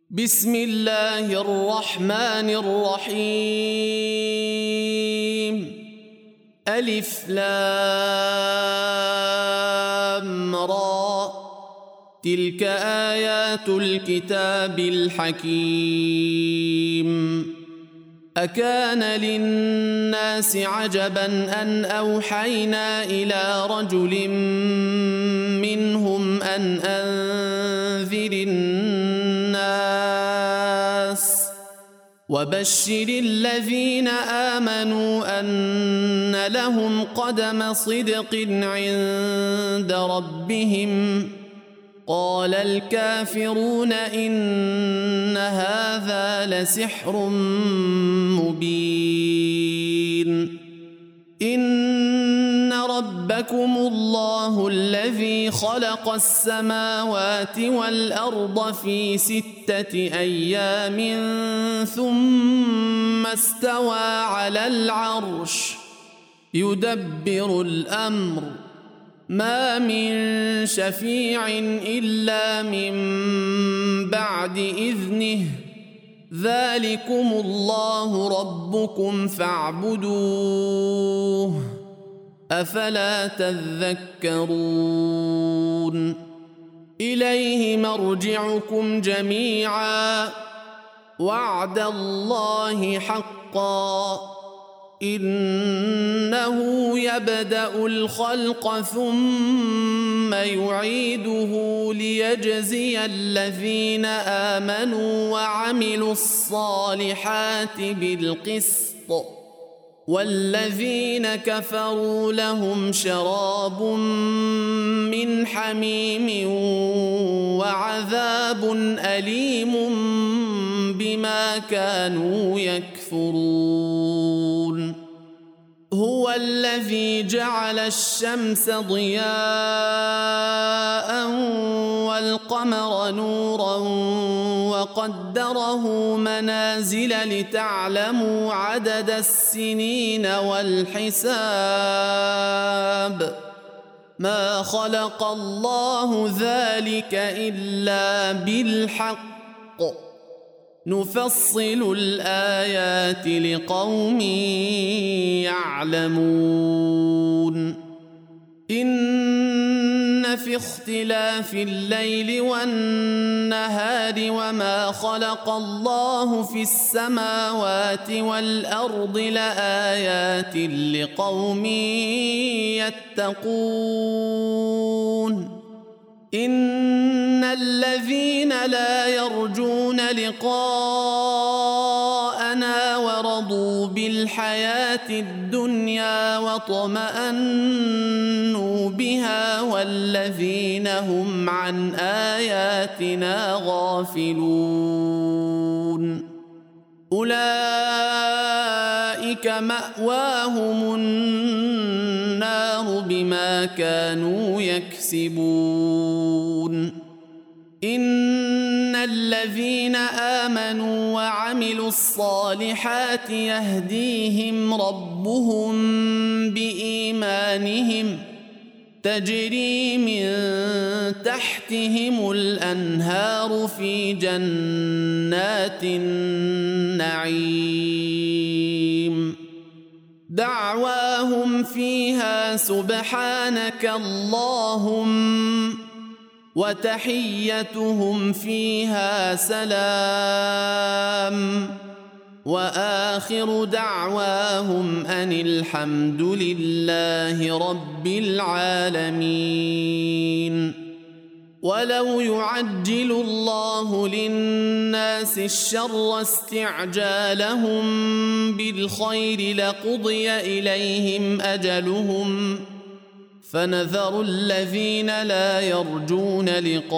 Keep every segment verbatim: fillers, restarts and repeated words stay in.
بسم الله الرحمن الرحيم. ألف لام را، تلك آيات الكتاب الحكيم. أكان للناس عجبا أن أوحينا إلى رجل منهم أن أنذر الناس وبشر الذين آمنوا أن لهم قدم صدق عند ربهم. قال الكافرون إن هذا لسحر مبين. إن ربكم الله الذي خلق السماوات والأرض في ستة أيام ثم استوى على العرش يدبر الأمر، ما من شفيع إلا من بعد إذنه، ذلكم الله ربكم فاعبدوه، أفلا تذكرون. إليه مرجعكم جميعا، وعد الله حقا، إنه يبدأ الخلق ثم يعيده ليجزي الذين آمنوا وعملوا الصالحات بالقسط، والذين كفروا لهم شراب من حميم وعذاب أليم بما كانوا يكفرون. هو الذي جعل الشمس ضياء والقمر نورا وقدره منازل لتعلموا عدد السنين والحساب، ما خلق الله ذلك إلا بالحق، نفصل الآيات لقوم يعلمون. إن في اختلاف الليل والنهار وما خلق الله في السماوات والأرض لآيات لقوم يتقون. إن الذين لا يرجون لقاءنا ورضوا بالحياة الدنيا واطمأنوا بها والذين هم عن آياتنا غافلون، أولئك مأواهم النار بما كانوا يكسبون. إن الذين آمنوا وعملوا الصالحات يهديهم ربهم بإيمانهم، تجري من تحتهم الأنهار في جنات النعيم، دعواهم فيها سبحانك اللهم، وتحيتهم فيها سلام، وآخر دعواهم أن الحمد لله رب العالمين. ولو يعجل الله للناس الشر استعجالهم بالخير لقضي إليهم أجلهم، فنذر الذين لا يرجون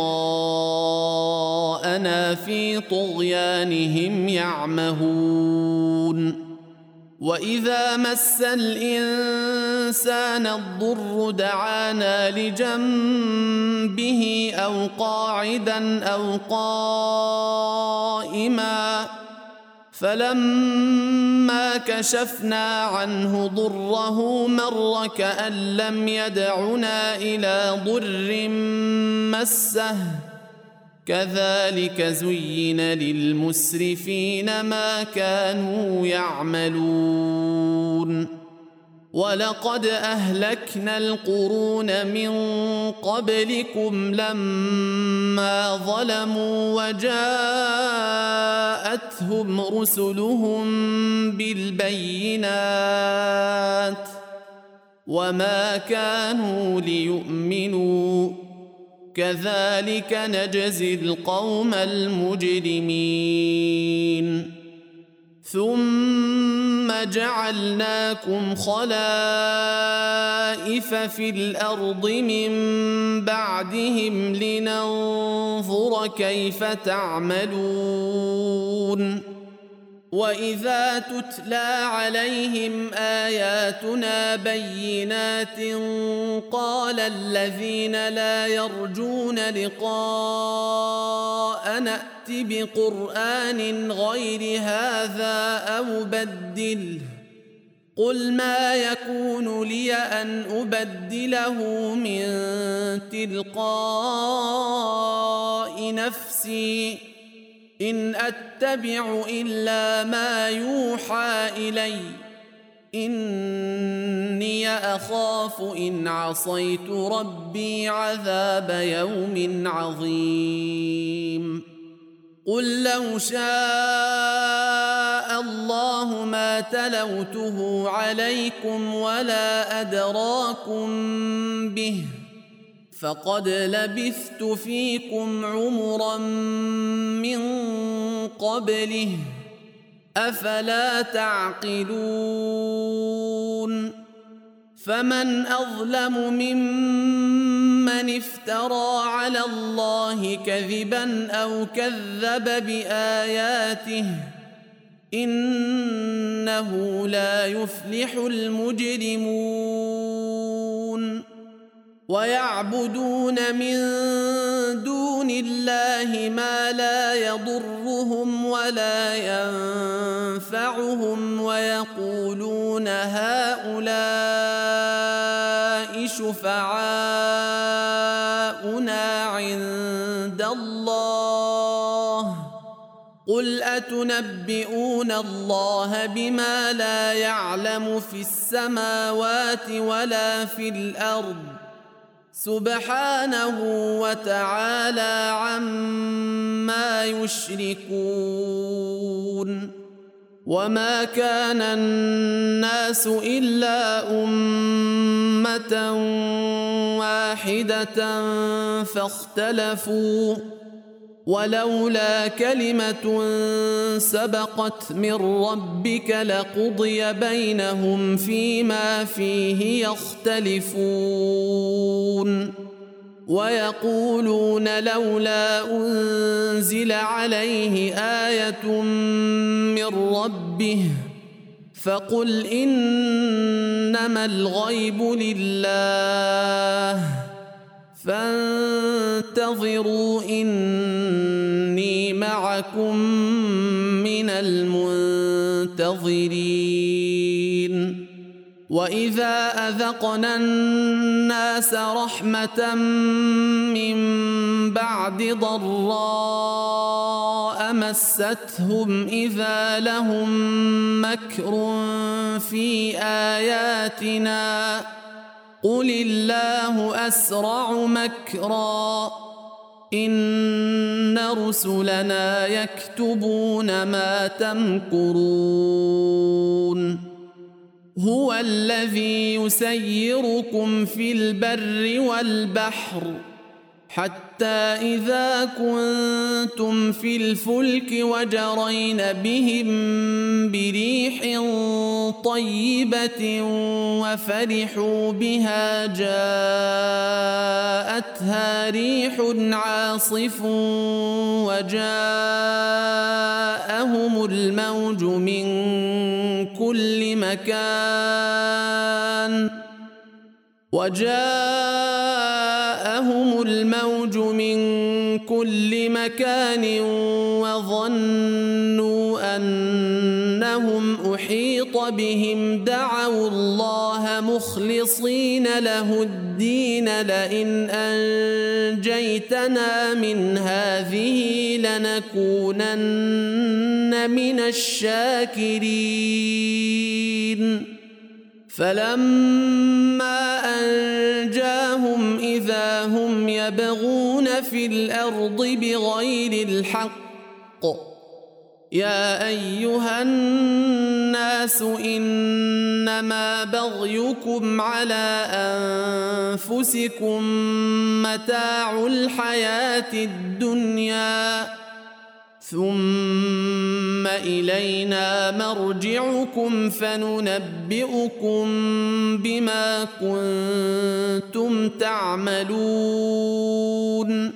لقاءنا في طغيانهم يعمهون. وإذا مس الإنسان الضر دعانا لجنبه أو قاعدا أو قائما، فلما كشفنا عنه ضره مر كأن لم يدعنا إلى ضر مسه كذلك زين للمسرفين ما كانوا يعملون ولقد أهلكنا القرون من قبلكم لما ظلموا وجاءتهم رسلهم بالبينات وما كانوا ليؤمنوا كذلك نجزي القوم المجرمين ثم جعلناكم خلائف في الأرض من بعدهم لننظر كيف تعملون وإذا تتلى عليهم آياتنا بينات قال الذين لا يرجون لقاء نأت بقرآن غير هذا أو بدله قل ما يكون لي أن أبدله من تلقاء نفسي إن أتبع إلا ما يوحى إلي إني أخاف إن عصيت ربي عذاب يوم عظيم قل لو شاء الله ما تلوته عليكم ولا أدراكم به فقد لبثت فيكم عمرا من قبله أفلا تعقلون فمن أظلم ممن افترى على الله كذبا أو كذب بآياته إنه لا يفلح المجرمون ويعبدون من دون الله ما لا يضرهم ولا ينفعهم ويقولون هؤلاء شفعاؤنا عند الله قل أتنبئون الله بما لا يعلم في السماوات ولا في الأرض سبحانه وتعالى عما يشركون وما كان الناس إلا أمة واحدة فاختلفوا ولولا كلمة سبقت من ربك لقضي بينهم فيما فيه يختلفون ويقولون لولا أنزل عليه آية من ربه فقل إنما الغيب لله فانتظروا إني معكم من المنتظرين وإذا أذقنا الناس رحمة من بعد ضراء مستهم إذا لهم مكر في آياتنا قل الله أسرع مكرا إن رسلنا يكتبون ما تمكرون هو الذي يسيركم في البر والبحر حتى إذا كنتم في الفلك وجرين بهم بريح طيبة وفرحوا بها جاءتها ريح عاصف وجاءهم الموج من كل مكان وجاءهم الموج من كل مكان وظنوا أنهم أنهم أحيط بهم دعوا الله مخلصين له الدين لئن أنجيتنا من هذه لنكونن من الشاكرين فلما أنجاهم إذا هم يبغون في الأرض بغير الحق يا أيها الناس إنما بغيكم على أنفسكم متاع الحياة الدنيا ثم إلينا مرجعكم فننبئكم بما كنتم تعملون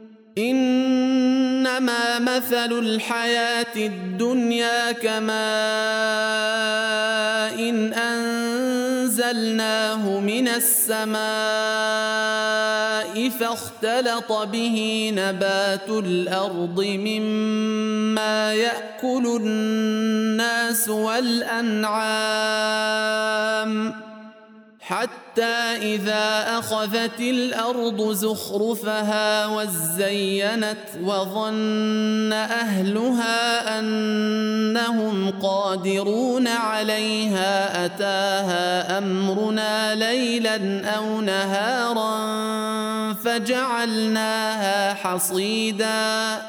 إنما مثل الحياة الدنيا كماء إن أنزلناه من السماء فاختلط به نبات الأرض مما يأكل الناس والأنعام حتى إذا أخذت الأرض زخرفها وزينت وظن أهلها أنهم قادرون عليها أتاها أمرنا ليلا أو نهارا فجعلناها حصيدا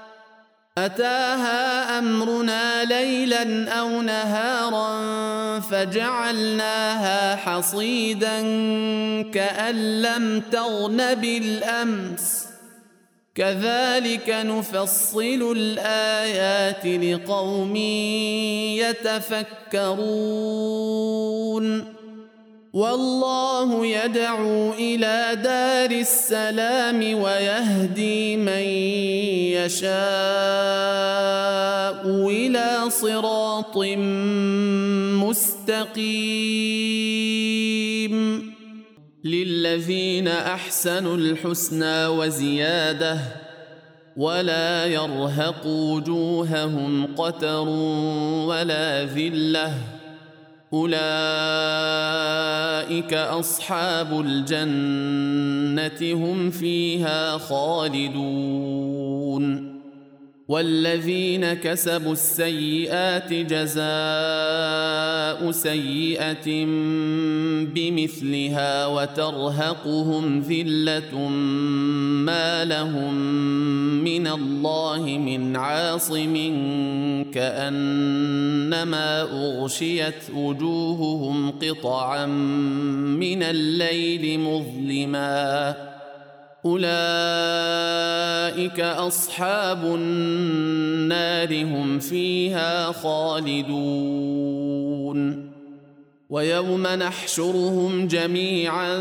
أتاها أمرنا ليلا أو نهارا فجعلناها حصيدا كأن لم تغن بالأمس كذلك نفصل الآيات لقوم يتفكرون والله يدعو إلى دار السلام ويهدي من يشاء إلى صراط مستقيم للذين أحسنوا الحسنى وزيادة ولا يرهق وجوههم قتر ولا ذلة أولئك أصحاب الجنة هم فيها خالدون والذين كسبوا السيئات جزاء سيئة بمثلها وترهقهم ذلة ما لهم من الله من عاصم كأنما أغشيت وجوههم قطعا من الليل مظلما أولئك أصحاب النار هم فيها خالدون ويوم نحشرهم جميعا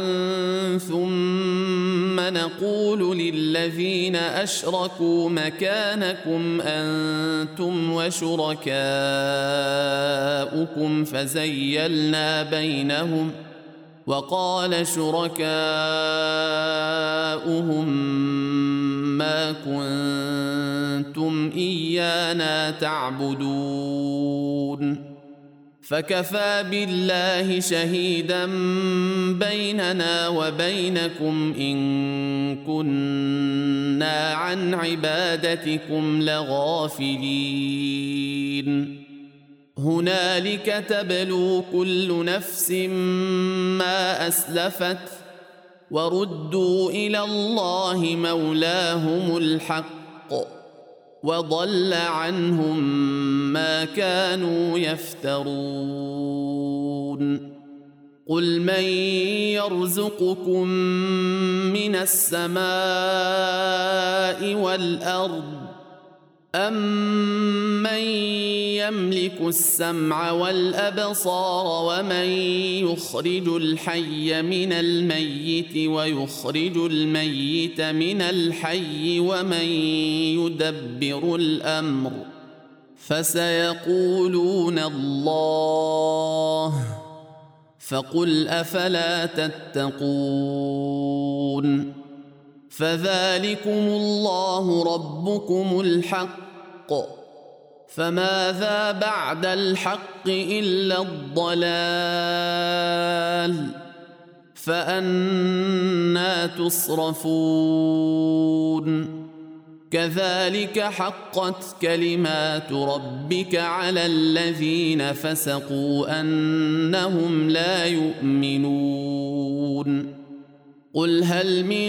ثم نقول للذين أشركوا مكانكم أنتم وشركاؤكم فزيلنا بينهم وقال شركاؤهم ما كنتم إيانا تعبدون فكفى بالله شهيدا بيننا وبينكم إن كنا عن عبادتكم لغافلين هنالك تبلو كل نفس ما أسلفت وردوا إلى الله مولاهم الحق وضل عنهم ما كانوا يفترون قل من يرزقكم من السماء والأرض أَمَّن يملك السمع والأبصار ومن يخرج الحي من الميت ويخرج الميت من الحي ومن يدبر الأمر فسيقولون الله فقل أفلا تتقون فذلكم الله ربكم الحق فماذا بعد الحق إلا الضلال فأنى تصرفون كذلك حقت كلمات ربك على الذين فسقوا أنهم لا يؤمنون قل هل من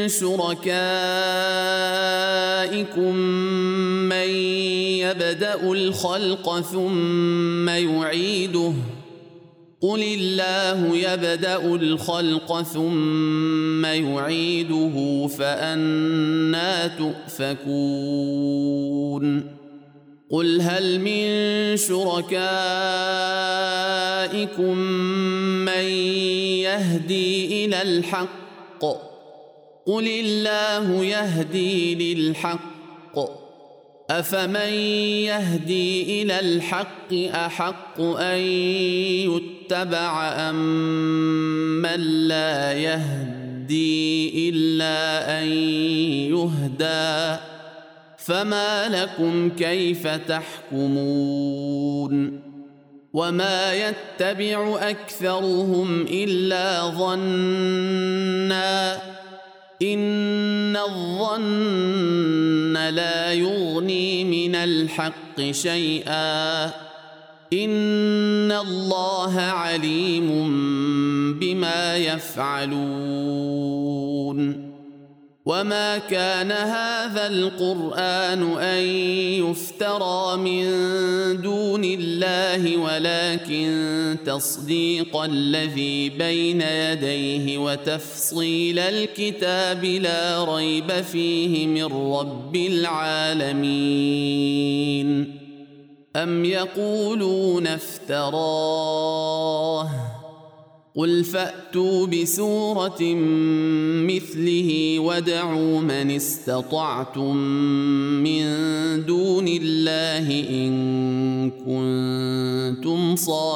شركائكم من يبدأ الخلق ثم يعيده قل الله يبدأ الخلق ثم يعيده فأنى تؤفكون قل هل من شركائكم من يهدي إلى الحق قل الله يهدي للحق أفمن يهدي إلى الحق أحق أن يتبع أم من لا يهدي إلا أن يهدى فما لكم كيف تحكمون وما يتبع أكثرهم إلا ظنّا إن الظن لا يغني من الحق شيئا إن الله عليم بما يفعلون وما كان هذا القرآن أن يفترى من دون الله ولكن تصديق الذي بين يديه وتفصيل الكتاب لا ريب فيه من رب العالمين أم يقولون افتراه قل فأتوا بسورة مثله وادعوا من استطعتم من دون الله إن كنتم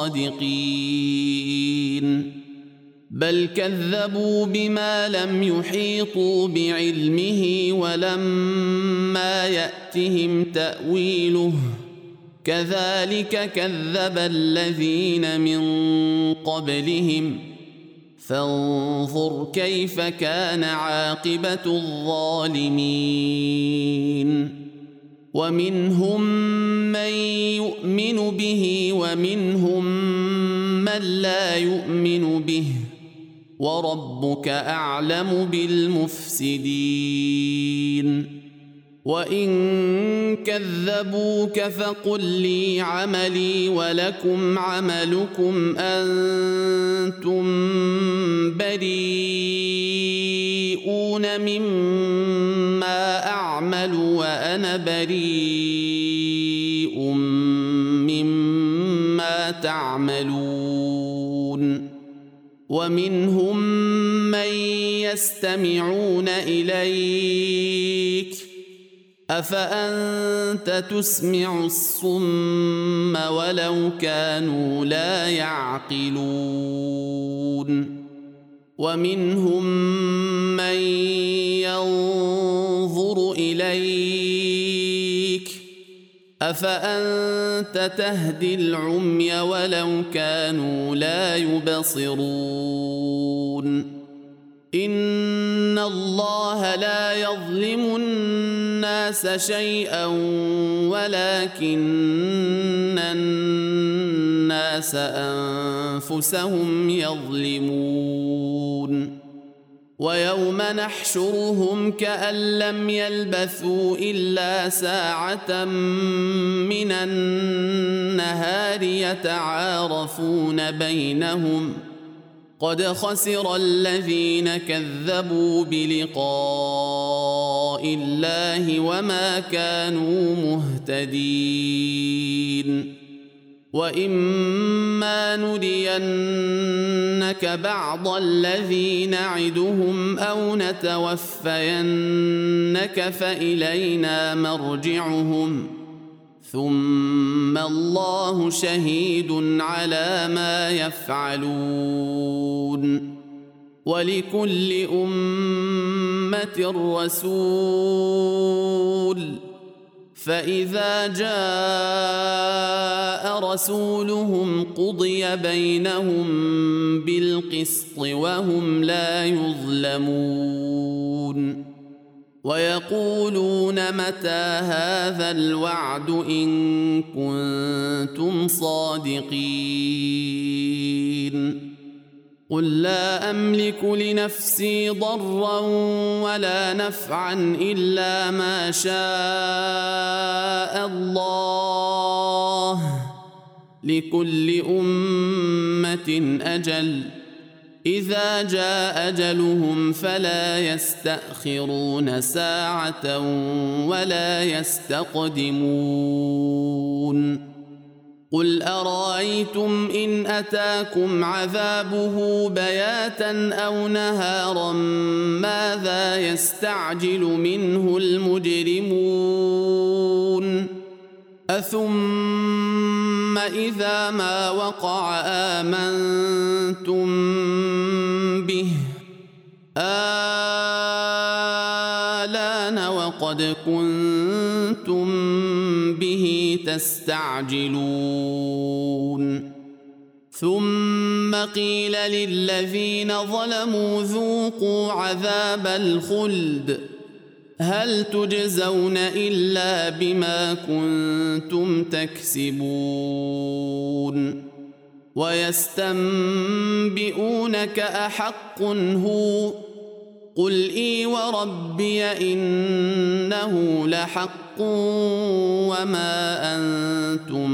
صادقين بل كذبوا بما لم يحيطوا بعلمه ولما يأتهم تأويله كذلك كذب الذين من قبلهم فانظر كيف كان عاقبة الظالمين ومنهم من يؤمن به ومنهم من لا يؤمن به وربك أعلم بالمفسدين وإن كذبوك فقل لي عملي ولكم عملكم أنتم بريئون مما أعمل وأنا بريء مما تعملون ومنهم من يستمعون إليك أفأنت تسمع الصم ولو كانوا لا يعقلون ومنهم من ينظر إليك أفأنت تهدي العمي ولو كانوا لا يبصرون إن الله لا يظلم الناس شيئا ولكن الناس أنفسهم يظلمون ويوم نحشرهم كأن لم يلبثوا إلا ساعة من النهار يتعارفون بينهم قد خسر الذين كذبوا بلقاء الله وما كانوا مهتدين وإما نرينك بعض الذي نعدهم أو نتوفينك فإلينا مرجعهم ثم الله شهيد على ما يفعلون ولكل أمة رسول فإذا جاء رسولهم قضي بينهم بالقسط وهم لا يظلمون ويقولون متى هذا الوعد إن كنتم صادقين قل لا أملك لنفسي ضرا ولا نفعا إلا ما شاء الله لكل أمة أجل إذا جاء أجلهم فلا يستأخرون ساعة ولا يستقدمون قل أرأيتم إن أتاكم عذابه بياتا أو نهارا ماذا يستعجل منه المجرمون أثم إذا ما وقع آمنتم به آلان وقد كنتم به تستعجلون ثم قيل للذين ظلموا ذوقوا عذاب الخلد هل تجزون إلا بما كنتم تكسبون ويستنبئونك أحق هو قل إي وربي إنه لحق وما أنتم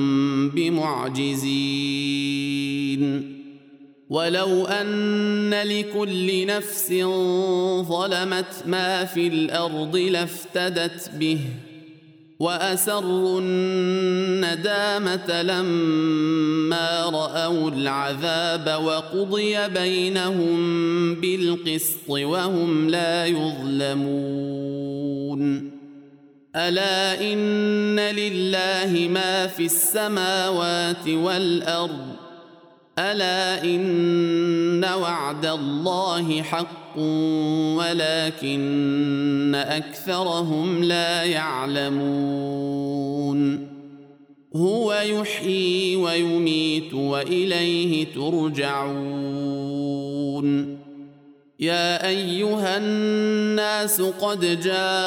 بمعجزين ولو أن لكل نفس ظلمت ما في الأرض لافتدت به وأسروا الندامة لما رأوا العذاب وقضي بينهم بالقسط وهم لا يظلمون ألا إن لله ما في السماوات والأرض ألا إن وعد الله حق ولكن أكثرهم لا يعلمون هو يحيي ويميت وإليه ترجعون يا أيها الناس قد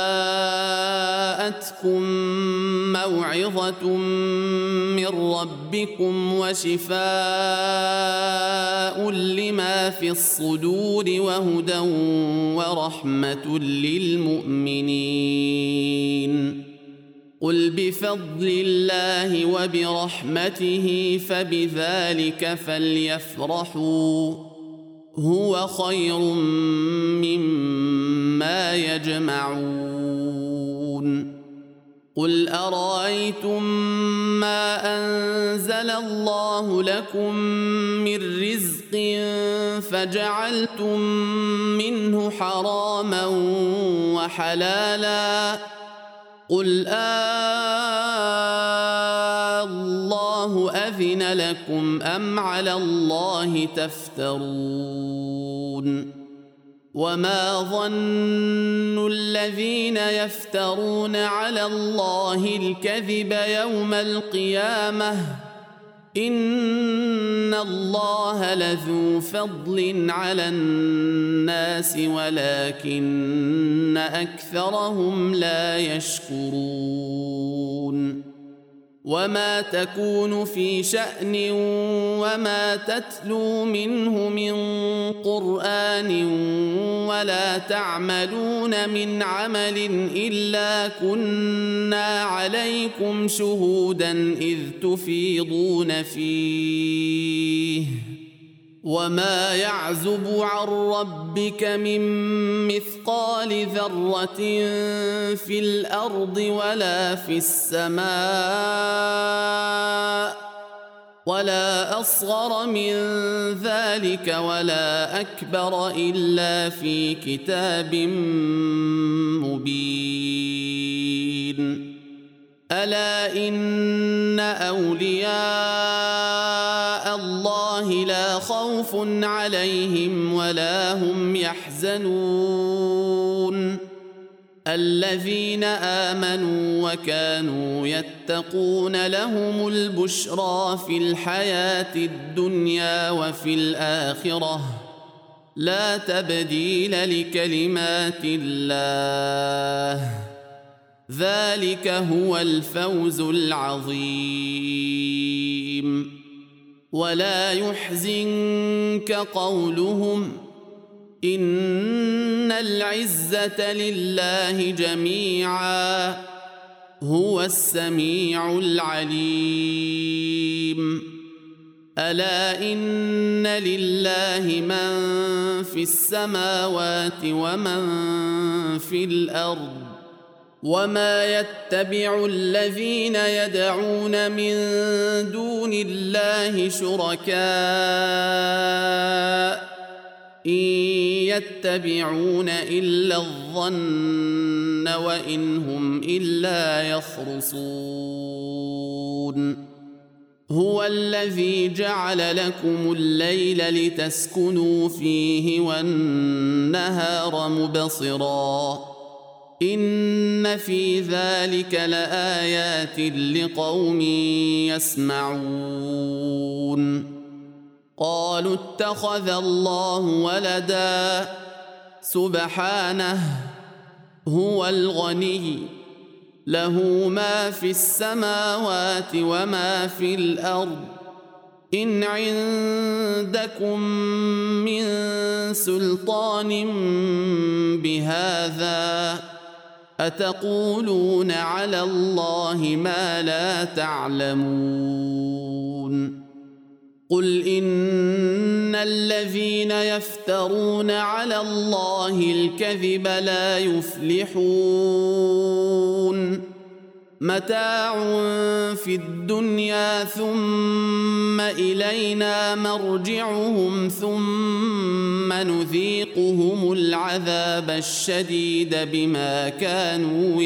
جاءتكم موعظة من ربكم وشفاء لما في الصدور وهدى ورحمة للمؤمنين قل بفضل الله وبرحمته فبذلك فليفرحوا هو خير مما يجمعون قل أرأيتم ما أنزل الله لكم من رزق فجعلتم منه حراما وحلالا قل آه الله أذن لكم أم على الله تفترون وما ظن الذين يفترون على الله الكذب يوم القيامة إن الله لذو فضل على الناس ولكن أكثرهم لا يشكرون وما تكون في شأن وما تتلو منه من قرآن ولا تعملون من عمل إلا كنا عليكم شهودا إذ تفيضون فيه وما يعزب عن ربك من مثقال ذرة في الأرض ولا في السماء ولا أصغر من ذلك ولا أكبر إلا في كتاب مبين ألا إن أولياء الله لا خوف عليهم ولا هم يحزنون الذين آمنوا وكانوا يتقون لهم البشرى في الحياة الدنيا وفي الآخرة لا تبديل لكلمات الله ذلك هو الفوز العظيم. ولا يحزنك قولهم إن العزة لله جميعا هو السميع العليم. ألا إن لله من في السماوات ومن في الأرض وما يتبع الذين يدعون من دون الله شركاء إن يتبعون إلا الظن وإن هم إلا يخرصون. هو الذي جعل لكم الليل لتسكنوا فيه والنهار مبصرا إن في ذلك لآيات لقوم يسمعون. قالوا اتخذ الله ولدا سبحانه هو الغني له ما في السماوات وما في الأرض إن عندكم من سلطان بهذا أتقولون على الله ما لا تعلمون. قل إن الذين يفترون على الله الكذب لا يفلحون متاع في الدنيا ثم إلينا مرجعهم ثم نذيقهم العذاب الشديد بما كانوا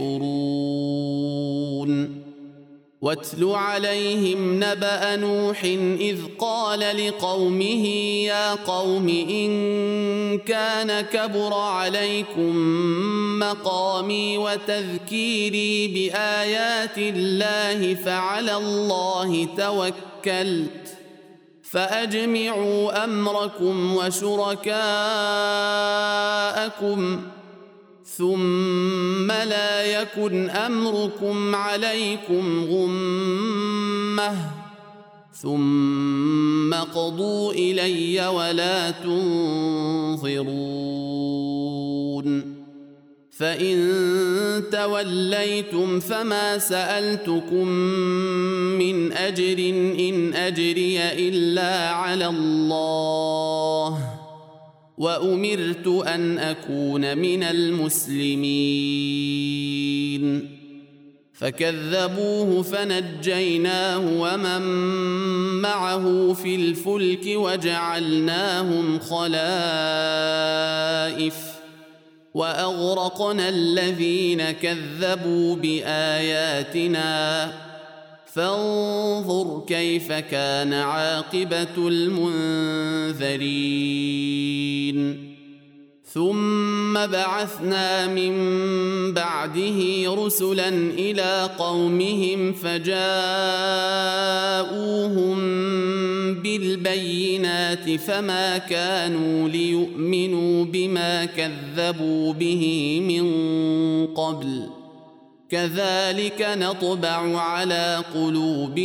يكفرون. واتل عليهم نبأ نوح إذ قال لقومه يا قوم إن كان كبر عليكم مقامي وتذكيري بآيات الله فعلى الله توكلت فأجمعوا أمركم وشركاءكم ثم لا يكن أمركم عليكم غمة ثم قضوا إلي ولا تنظرون. فإن توليتم فما سألتكم من أجر إن أجري إلا على الله وأمرت أن أكون من المسلمين. فكذبوه فنجيناه ومن معه في الفلك وجعلناهم خلائف وأغرقنا الذين كذبوا بآياتنا فانظر كيف كان عاقبة المنذرين. ثم بعثنا من بعده رسلا إلى قومهم فجاءوهم بالبينات فما كانوا ليؤمنوا بما كذبوا به من قبل كذلك نطبع على قلوب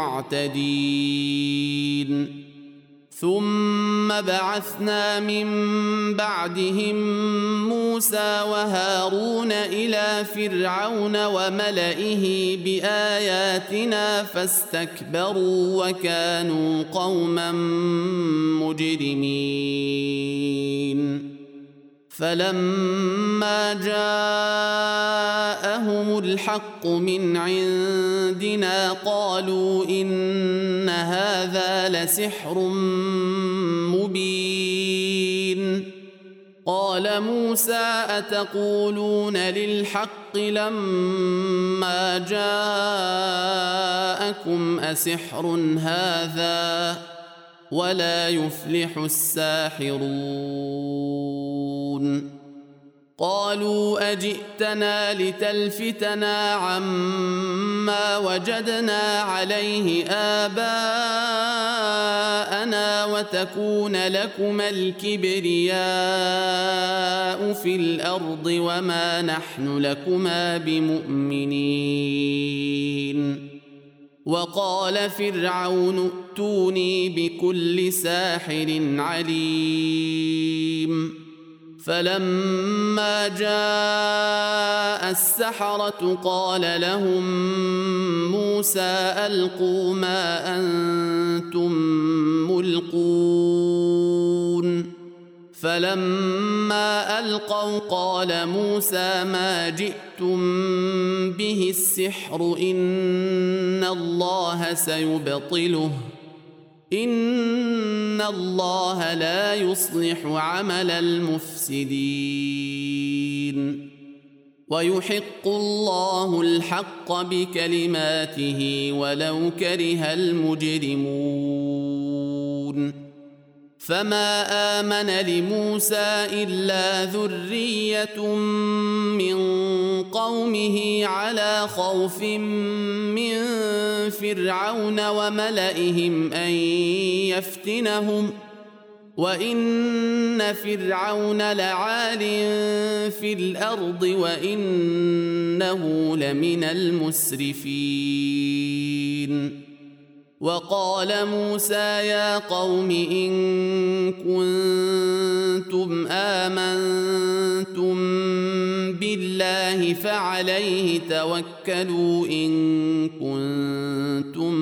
المعتدين. ثم بعثنا من بعدهم موسى وهارون إلى فرعون وملئه بآياتنا فاستكبروا وكانوا قوما مجرمين. فلما جاءهم الحق من عندنا قالوا إن هذا لسحر مبين. قال موسى أتقولون للحق لما جاءكم أسحر هذا ولا يفلح الساحرون. قالوا أجئتنا لتلفتنا عما وجدنا عليه آباءنا وتكون لكما الكبرياء في الأرض وما نحن لكما بمؤمنين. وقال فرعون ائتوني بكل ساحر عليم. فلما جاء السحرة قال لهم موسى ألقوا ما أنتم ملقون. فلما ألقوا قال موسى ما جئتم به السحر إن الله سيبطله إن الله لا يصلح عمل المفسدين ويحق الله الحق بكلماته ولو كره المجرمون. فما آمن لموسى إلا ذرية من قومه على خوف من فرعون وملئهم أن يفتنهم وإن فرعون لعال في الأرض وإنه لمن المسرفين. وقال موسى يا قوم إن كنتم آمنتم بالله فعليه توكلوا إن كنتم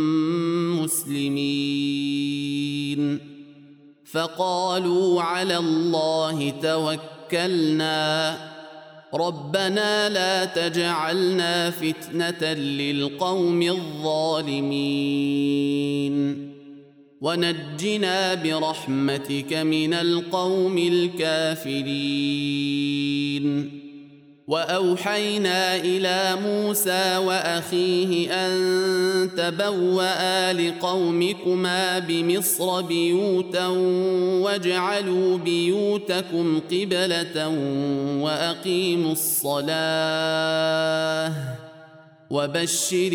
مسلمين. فقالوا على الله توكلنا ربنا لا تجعلنا فتنة للقوم الظالمين ونجنا برحمتك من القوم الكافرين. وأوحينا إلى موسى وأخيه أن تبوأ لقومكما بمصر بيوتا واجعلوا بيوتكم قبلة وأقيموا الصلاة وبشر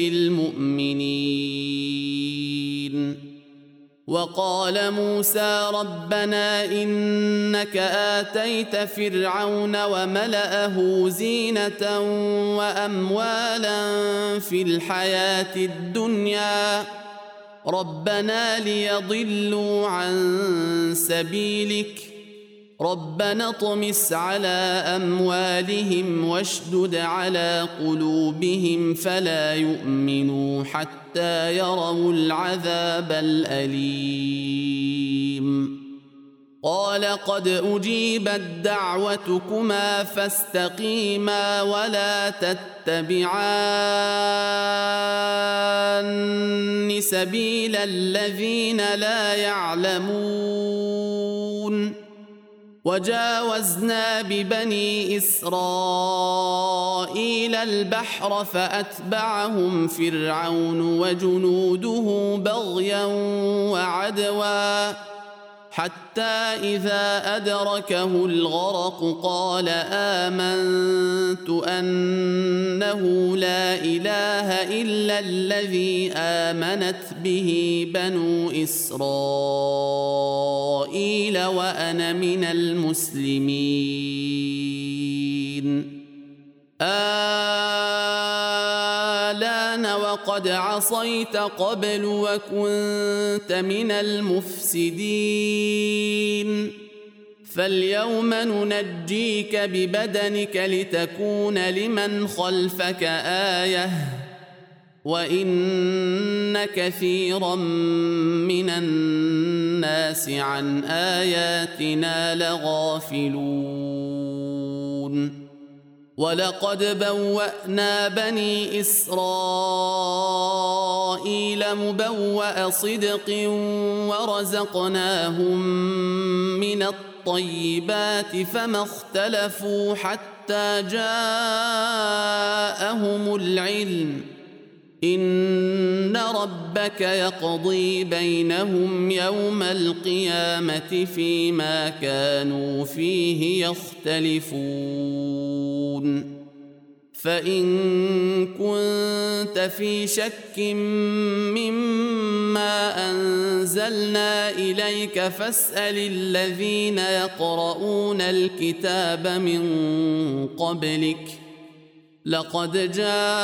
المؤمنين. وقال موسى ربنا إنك آتيت فرعون وملأه زينة وأموالا في الحياة الدنيا ربنا ليضلوا عن سبيلك ربنا اطمس على أموالهم واشدد على قلوبهم فلا يؤمنوا حتى يروا العذاب الأليم. قال قد أجيبت دعوتكما فاستقيما ولا تتبعان سبيل الذين لا يعلمون. وجاوزنا ببني إسرائيل البحر فأتبعهم فرعون وجنوده بغيا وعدوا حتى إذا أدركه الغرق قال آمنت أنه لا إله إلا الذي آمنت به بنو إسرائيل وأنا من المسلمين. آلان وقد عصيت قبل وكنت من المفسدين فاليوم ننجيك ببدنك لتكون لمن خلفك آية وإن كثيرا من الناس عن آياتنا لغافلون. ولقد بوأنا بني إسرائيل مبوأ صدق ورزقناهم من الطيبات فما اختلفوا حتى جاءهم العلم إن ربك يقضي بينهم يوم القيامة فيما كانوا فيه يختلفون فإن كنت في شك مما أنزلنا إليك فاسأل الذين يقرؤون الكتاب من قبلك لقد جاءك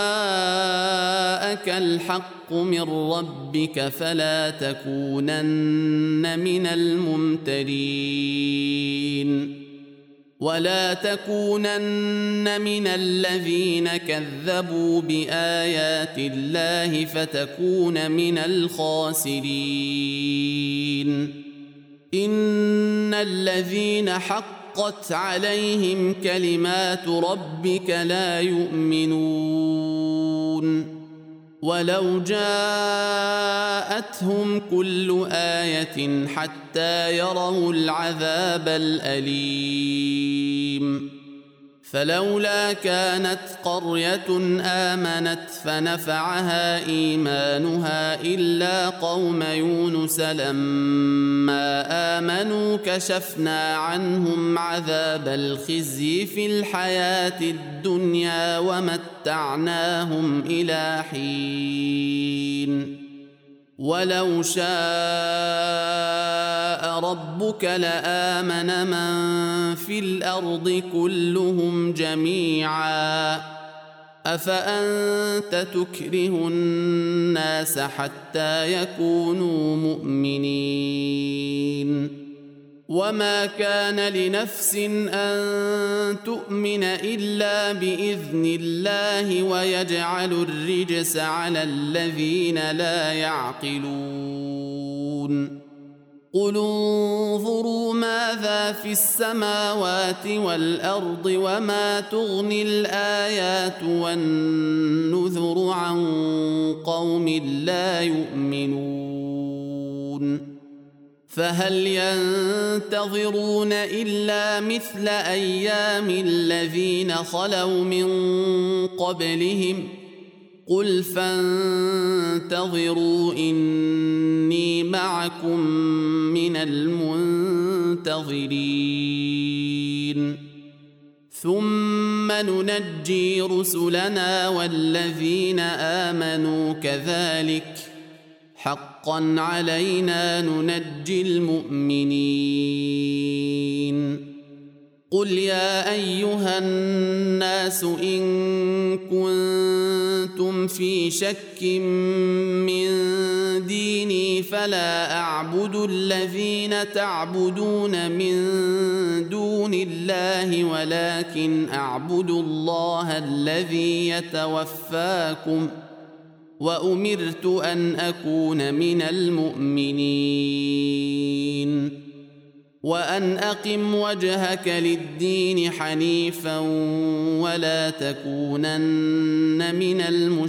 الحق من ربك فلا تكونن من الممترين ولا تكونن من الذين كذبوا بآيات الله فتكون من الخاسرين إن الذين حقت عليهم كلمات ربك لا يؤمنون ولو جاءتهم كل آية حتى يروا العذاب الأليم فلولا كانت قرية آمنت فنفعها إيمانها إلا قوم يونس لما آمنوا كشفنا عنهم عذاب الخزي في الحياة الدنيا ومتعناهم إلى حين ولو شاء ربك لآمن من في الأرض كلهم جميعا أفأنت تكره الناس حتى يكونوا مؤمنين وما كان لنفس أن تؤمن إلا بإذن الله ويجعل الرجس على الذين لا يعقلون قل انظروا ماذا في السماوات والأرض وما تغني الآيات والنذر عن قوم لا يؤمنون فهل ينتظرون إلا مثل أيام الذين خلوا من قبلهم قل فانتظروا إني معكم من المنتظرين ثم ننجي رسلنا والذين آمنوا كذلك حقا علينا ننجي المؤمنين قل يا أيها الناس إن كنتم في شك من ديني فلا أعبد الذين تعبدون من دون الله ولكن أعبد الله الذي يتوفاكم وأمرت أن أكون من المؤمنين وأن أقم وجهك للدين حنيفا ولا تكونن من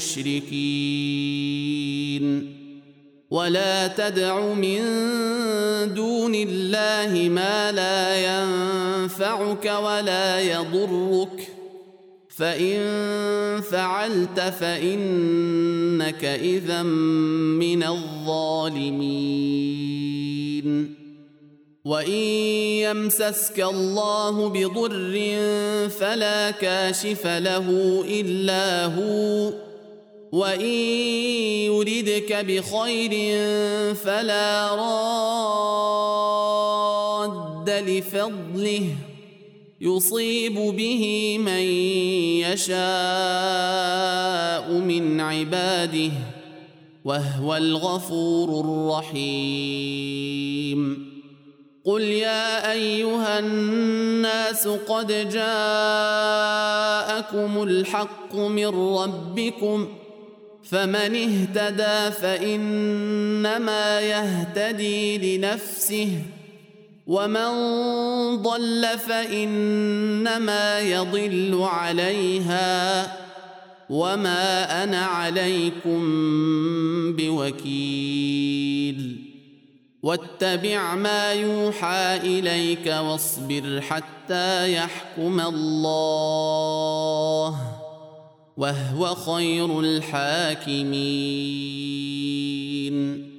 المشركين ولا تدع من دون الله ما لا ينفعك ولا يضرك فإن فعلت فإنك إذا من الظالمين وإن يمسسك الله بضر فلا كاشف له إلا هو وإن يردك بخير فلا راد لفضله يصيب به من يشاء من عباده وهو الغفور الرحيم قل يا أيها الناس قد جاءكم الحق من ربكم فمن اهتدى فإنما يهتدي لنفسه ومن ضل فإنما يضل عليها وما أنا عليكم بوكيل واتبع ما يوحى إليك واصبر حتى يحكم الله وهو خير الحاكمين.